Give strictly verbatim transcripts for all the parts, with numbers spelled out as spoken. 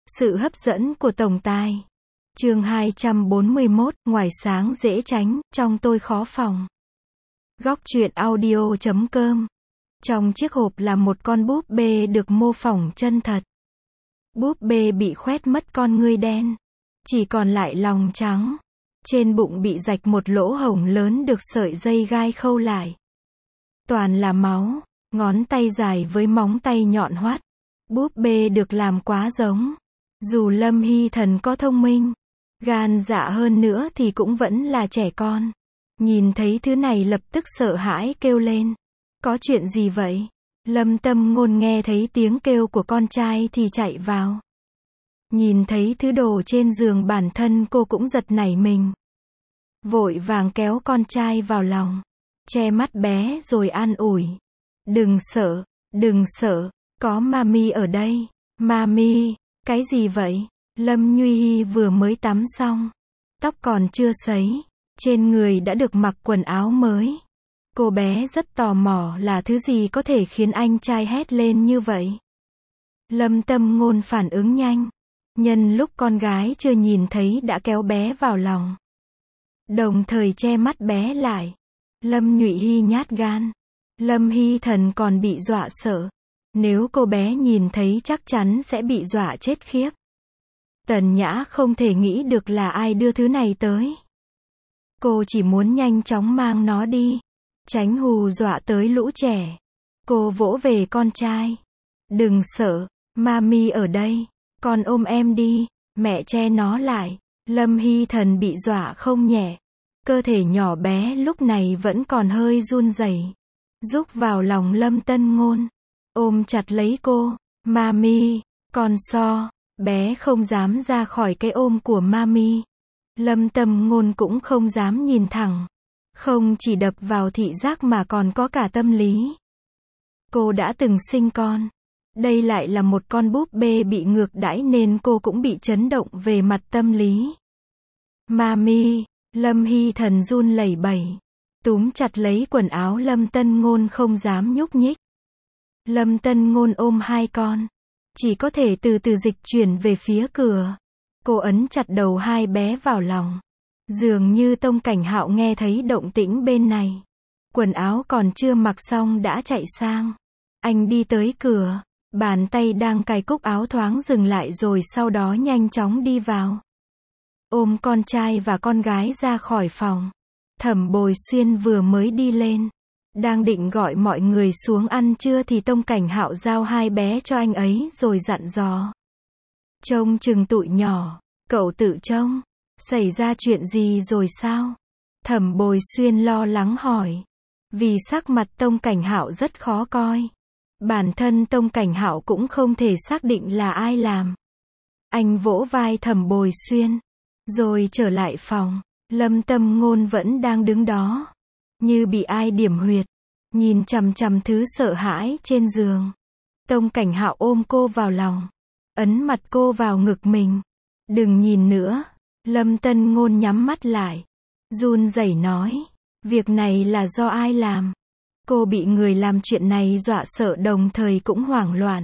Sự hấp dẫn của tổng tài. Chương hai trăm bốn mươi mốt, ngoài sáng dễ tránh, trong tôi khó phòng. Góc truyện audio chấm com. Trong chiếc hộp là một con búp bê được mô phỏng chân thật. Búp bê bị khoét mất con ngươi đen, chỉ còn lại lòng trắng. Trên bụng bị rạch một lỗ hổng lớn được sợi dây gai khâu lại. Toàn là máu, ngón tay dài với móng tay nhọn hoắt. Búp bê được làm quá giống. Dù Lâm Hy Thần có thông minh, gan dạ hơn nữa thì cũng vẫn là trẻ con. Nhìn thấy thứ này lập tức sợ hãi kêu lên. Có chuyện gì vậy? Lâm Tâm Ngôn nghe thấy tiếng kêu của con trai thì chạy vào. Nhìn thấy thứ đồ trên giường bản thân cô cũng giật nảy mình. Vội vàng kéo con trai vào lòng, che mắt bé rồi an ủi. Đừng sợ, đừng sợ, có mami ở đây. Mami, cái gì vậy? Lâm Nhuy Hy vừa mới tắm xong, tóc còn chưa sấy, trên người đã được mặc quần áo mới. Cô bé rất tò mò là thứ gì có thể khiến anh trai hét lên như vậy. Lâm Tâm Ngôn phản ứng nhanh, nhân lúc con gái chưa nhìn thấy đã kéo bé vào lòng, đồng thời che mắt bé lại. Lâm Nhụy Hy nhát gan, Lâm Hy Thần còn bị dọa sợ. Nếu cô bé nhìn thấy chắc chắn sẽ bị dọa chết khiếp. Tần Nhã không thể nghĩ được là ai đưa thứ này tới. Cô chỉ muốn nhanh chóng mang nó đi, tránh hù dọa tới lũ trẻ. Cô vỗ về con trai. Đừng sợ, mami ở đây, con ôm em đi. Mẹ che nó lại. Lâm Hy Thần bị dọa không nhẹ. Cơ thể nhỏ bé lúc này vẫn còn hơi run rẩy, rúc vào lòng Lâm Tân Ngôn, ôm chặt lấy cô. Mami, con so. Bé không dám ra khỏi cái ôm của mami. Lâm Tâm Ngôn cũng không dám nhìn thẳng. Không chỉ đập vào thị giác mà còn có cả tâm lý. Cô đã từng sinh con. Đây lại là một con búp bê bị ngược đãi nên cô cũng bị chấn động về mặt tâm lý. Mami, Lâm Hy Thần run lẩy bẩy, túm chặt lấy quần áo Lâm Tân Ngôn không dám nhúc nhích. Lâm Tân Ngôn ôm hai con, chỉ có thể từ từ dịch chuyển về phía cửa. Cô ấn chặt đầu hai bé vào lòng. Dường như Tông Cảnh Hạo nghe thấy động tĩnh bên này. Quần áo còn chưa mặc xong đã chạy sang. Anh đi tới cửa, bàn tay đang cài cúc áo thoáng dừng lại rồi sau đó nhanh chóng đi vào. Ôm con trai và con gái ra khỏi phòng. Thẩm Bồi Xuyên vừa mới đi lên, đang định gọi mọi người xuống ăn trưa thì Tông Cảnh Hạo giao hai bé cho anh ấy rồi dặn dò. Trông chừng tụi nhỏ, cậu tự trông. Xảy ra chuyện gì rồi sao? Thẩm Bồi Xuyên lo lắng hỏi. Vì sắc mặt Tông Cảnh Hạo rất khó coi. Bản thân Tông Cảnh Hạo cũng không thể xác định là ai làm. Anh vỗ vai Thẩm Bồi Xuyên, rồi trở lại phòng. Lâm Tâm Ngôn vẫn đang đứng đó, như bị ai điểm huyệt, nhìn chằm chằm thứ sợ hãi trên giường. Tông Cảnh Hạo ôm cô vào lòng, ấn mặt cô vào ngực mình. Đừng nhìn nữa. Lâm Tân Ngôn nhắm mắt lại, run rẩy nói. Việc này là do ai làm? Cô bị người làm chuyện này dọa sợ đồng thời cũng hoảng loạn.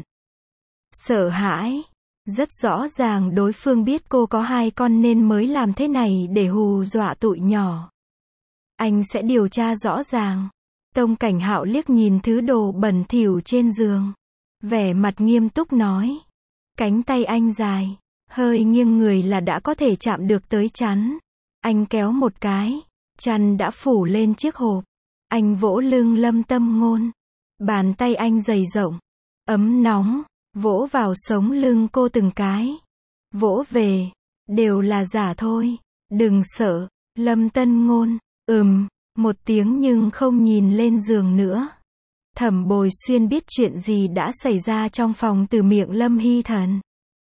Sợ hãi. Rất rõ ràng đối phương biết cô có hai con nên mới làm thế này để hù dọa tụi nhỏ. Anh sẽ điều tra rõ ràng. Tông Cảnh Hạo liếc nhìn thứ đồ bẩn thỉu trên giường, vẻ mặt nghiêm túc nói. Cánh tay anh dài, hơi nghiêng người là đã có thể chạm được tới chăn. Anh kéo một cái, chăn đã phủ lên chiếc hộp. Anh vỗ lưng Lâm Tâm Ngôn. Bàn tay anh dày rộng, ấm nóng, vỗ vào sống lưng cô từng cái. Vỗ về, đều là giả thôi. Đừng sợ. Lâm Tân Ngôn, ừm, một tiếng nhưng không nhìn lên giường nữa. Thẩm Bồi Xuyên biết chuyện gì đã xảy ra trong phòng từ miệng Lâm Hy Thần.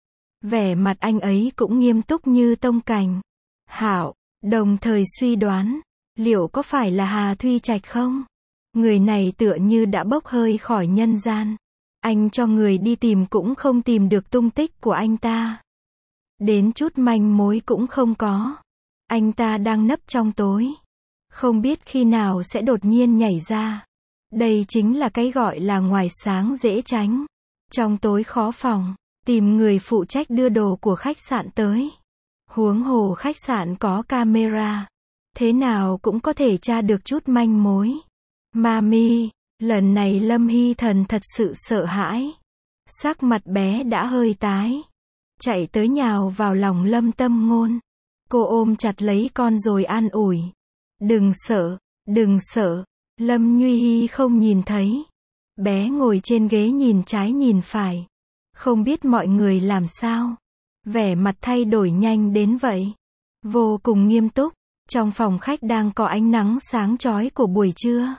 Vẻ mặt anh ấy cũng nghiêm túc như Tông Cảnh Hạo, đồng thời suy đoán, liệu có phải là Hà Thuy Trạch không? Người này tựa như đã bốc hơi khỏi nhân gian. Anh cho người đi tìm cũng không tìm được tung tích của anh ta. Đến chút manh mối cũng không có. Anh ta đang nấp trong tối, không biết khi nào sẽ đột nhiên nhảy ra. Đây chính là cái gọi là ngoài sáng dễ tránh, trong tối khó phòng. tìm người phụ trách đưa đồ của khách sạn tới. Huống hồ khách sạn có camera. Thế nào cũng có thể tra được chút manh mối. Mami, lần này Lâm Hy Thần thật sự sợ hãi. Sắc mặt bé đã hơi tái. Chạy tới nhào vào lòng Lâm Tâm Ngôn. Cô ôm chặt lấy con rồi an ủi. Đừng sợ, đừng sợ. Lâm Nhuy Hy không nhìn thấy. Bé ngồi trên ghế nhìn trái nhìn phải. Không biết mọi người làm sao. Vẻ mặt thay đổi nhanh đến vậy. Vô cùng nghiêm túc. Trong phòng khách đang có ánh nắng sáng chói của buổi trưa.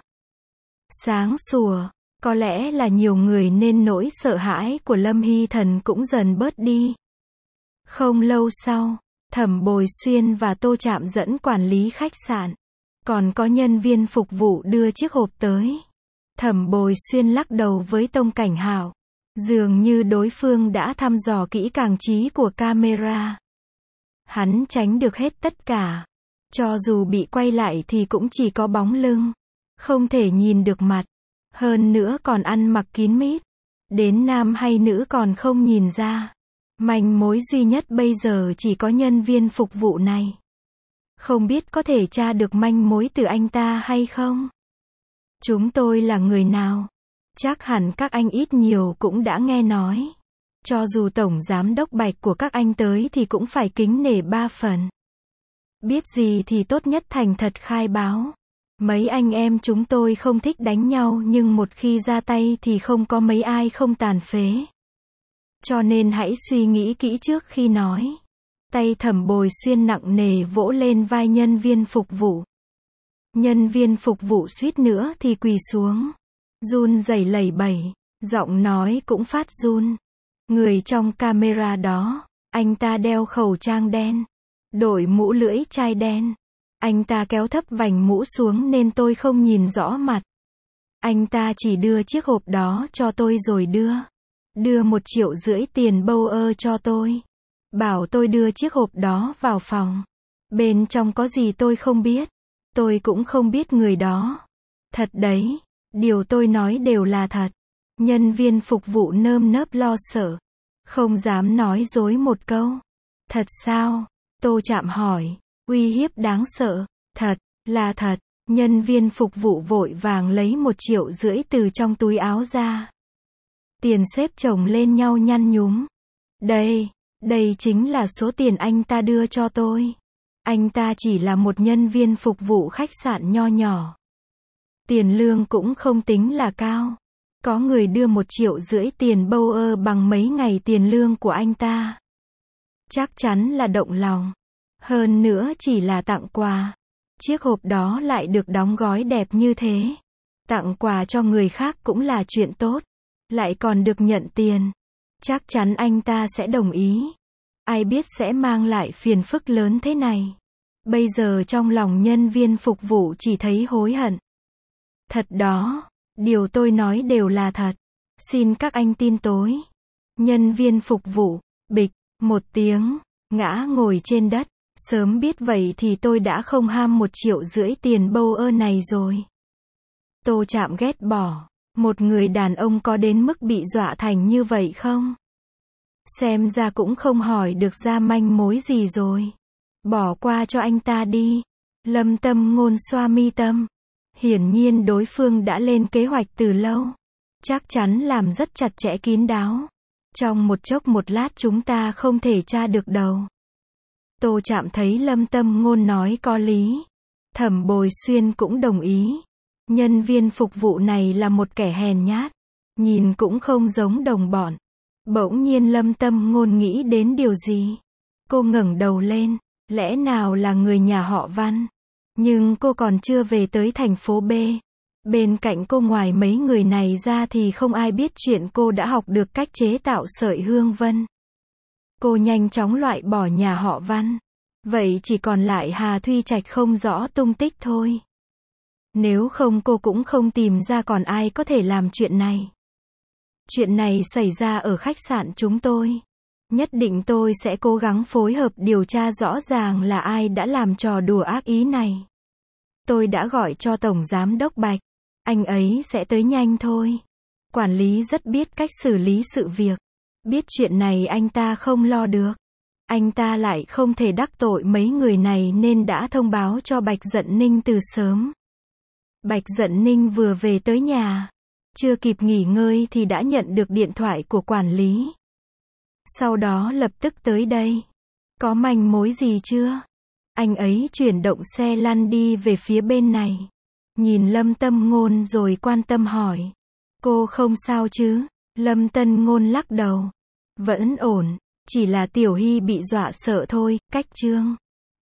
Sáng sủa. Có lẽ là nhiều người nên nỗi sợ hãi của Lâm Hy Thần cũng dần bớt đi. Không lâu sau, Thẩm Bồi Xuyên và Tô Trạm dẫn quản lý khách sạn. Còn có nhân viên phục vụ đưa chiếc hộp tới. Thẩm Bồi Xuyên lắc đầu với Tông Cảnh Hạo. Dường như đối phương đã thăm dò kỹ càng trí của camera. Hắn tránh được hết tất cả. Cho dù bị quay lại thì cũng chỉ có bóng lưng. Không thể nhìn được mặt. Hơn nữa còn ăn mặc kín mít. Đến nam hay nữ còn không nhìn ra. Manh mối duy nhất bây giờ chỉ có nhân viên phục vụ này. Không biết có thể tra được manh mối từ anh ta hay không? Chúng tôi là người nào? Chắc hẳn các anh ít nhiều cũng đã nghe nói. Cho dù tổng giám đốc Bạch của các anh tới thì cũng phải kính nể ba phần. Biết gì thì tốt nhất thành thật khai báo. Mấy anh em chúng tôi không thích đánh nhau nhưng một khi ra tay thì không có mấy ai không tàn phế. Cho nên hãy suy nghĩ kỹ trước khi nói. Tay Thẩm Bồi Xuyên nặng nề vỗ lên vai nhân viên phục vụ. Nhân viên phục vụ suýt nữa thì quỳ xuống. Run rẩy lẩy bẩy, giọng nói cũng phát run. Người trong camera đó, anh ta đeo khẩu trang đen, đội mũ lưỡi chai đen. Anh ta kéo thấp vành mũ xuống nên tôi không nhìn rõ mặt. Anh ta chỉ đưa chiếc hộp đó cho tôi rồi đưa. Đưa một triệu rưỡi tiền bâu ơ cho tôi. Bảo tôi đưa chiếc hộp đó vào phòng. Bên trong có gì tôi không biết. Tôi cũng không biết người đó. Thật đấy, điều tôi nói đều là thật. Nhân viên phục vụ nơm nớp lo sợ. Không dám nói dối một câu. Thật sao? Tô Trạm hỏi. Uy hiếp đáng sợ. Thật, là thật. Nhân viên phục vụ vội vàng lấy một triệu rưỡi từ trong túi áo ra. Tiền xếp chồng lên nhau nhăn nhúm. Đây, đây chính là số tiền anh ta đưa cho tôi. Anh ta chỉ là một nhân viên phục vụ khách sạn nho nhỏ. Tiền lương cũng không tính là cao. Có người đưa một triệu rưỡi tiền bâu ơ bằng mấy ngày tiền lương của anh ta. Chắc chắn là động lòng. Hơn nữa chỉ là tặng quà. Chiếc hộp đó lại được đóng gói đẹp như thế. Tặng quà cho người khác cũng là chuyện tốt. Lại còn được nhận tiền. Chắc chắn anh ta sẽ đồng ý. Ai biết sẽ mang lại phiền phức lớn thế này. Bây giờ trong lòng nhân viên phục vụ chỉ thấy hối hận. Thật đó, điều tôi nói đều là thật. Xin các anh tin tối. Nhân viên phục vụ, bịch, một tiếng, ngã ngồi trên đất. Sớm biết vậy thì tôi đã không ham một triệu rưỡi tiền bâu ơ này rồi. Tô Trạm ghét bỏ. Một người đàn ông có đến mức bị dọa thành như vậy không? Xem ra cũng không hỏi được ra manh mối gì rồi. Bỏ qua cho anh ta đi. Lâm Tâm Ngôn xoa mi tâm. Hiển nhiên đối phương đã lên kế hoạch từ lâu. Chắc chắn làm rất chặt chẽ kín đáo. Trong một chốc một lát chúng ta không thể tra được đầu. Tô Trạm thấy Lâm Tâm Ngôn nói có lý. Thẩm Bồi Xuyên cũng đồng ý. Nhân viên phục vụ này là một kẻ hèn nhát. Nhìn cũng không giống đồng bọn. Bỗng nhiên Lâm Tâm Ngôn nghĩ đến điều gì. Cô ngẩng đầu lên. Lẽ nào là người nhà họ Văn? Nhưng cô còn chưa về tới thành phố B. Bên cạnh cô ngoài mấy người này ra thì không ai biết chuyện cô đã học được cách chế tạo sợi hương vân. Cô nhanh chóng loại bỏ nhà họ Văn. Vậy chỉ còn lại Hà Thuy Trạch không rõ tung tích thôi. Nếu không cô cũng không tìm ra còn ai có thể làm chuyện này. Chuyện này xảy ra ở khách sạn chúng tôi. Nhất định tôi sẽ cố gắng phối hợp điều tra rõ ràng là ai đã làm trò đùa ác ý này. Tôi đã gọi cho Tổng Giám đốc Bạch. Anh ấy sẽ tới nhanh thôi. Quản lý rất biết cách xử lý sự việc. Biết chuyện này anh ta không lo được. Anh ta lại không thể đắc tội mấy người này nên đã thông báo cho Bạch Dận Ninh từ sớm. Bạch Dận Ninh vừa về tới nhà, chưa kịp nghỉ ngơi thì đã nhận được điện thoại của quản lý. Sau đó lập tức tới đây. Có manh mối gì chưa? Anh ấy chuyển động xe lăn đi về phía bên này. Nhìn Lâm Tâm Ngôn rồi quan tâm hỏi. Cô không sao chứ? Lâm Tân Ngôn lắc đầu. Vẫn ổn, chỉ là Tiểu Hy bị dọa sợ thôi, cách Trương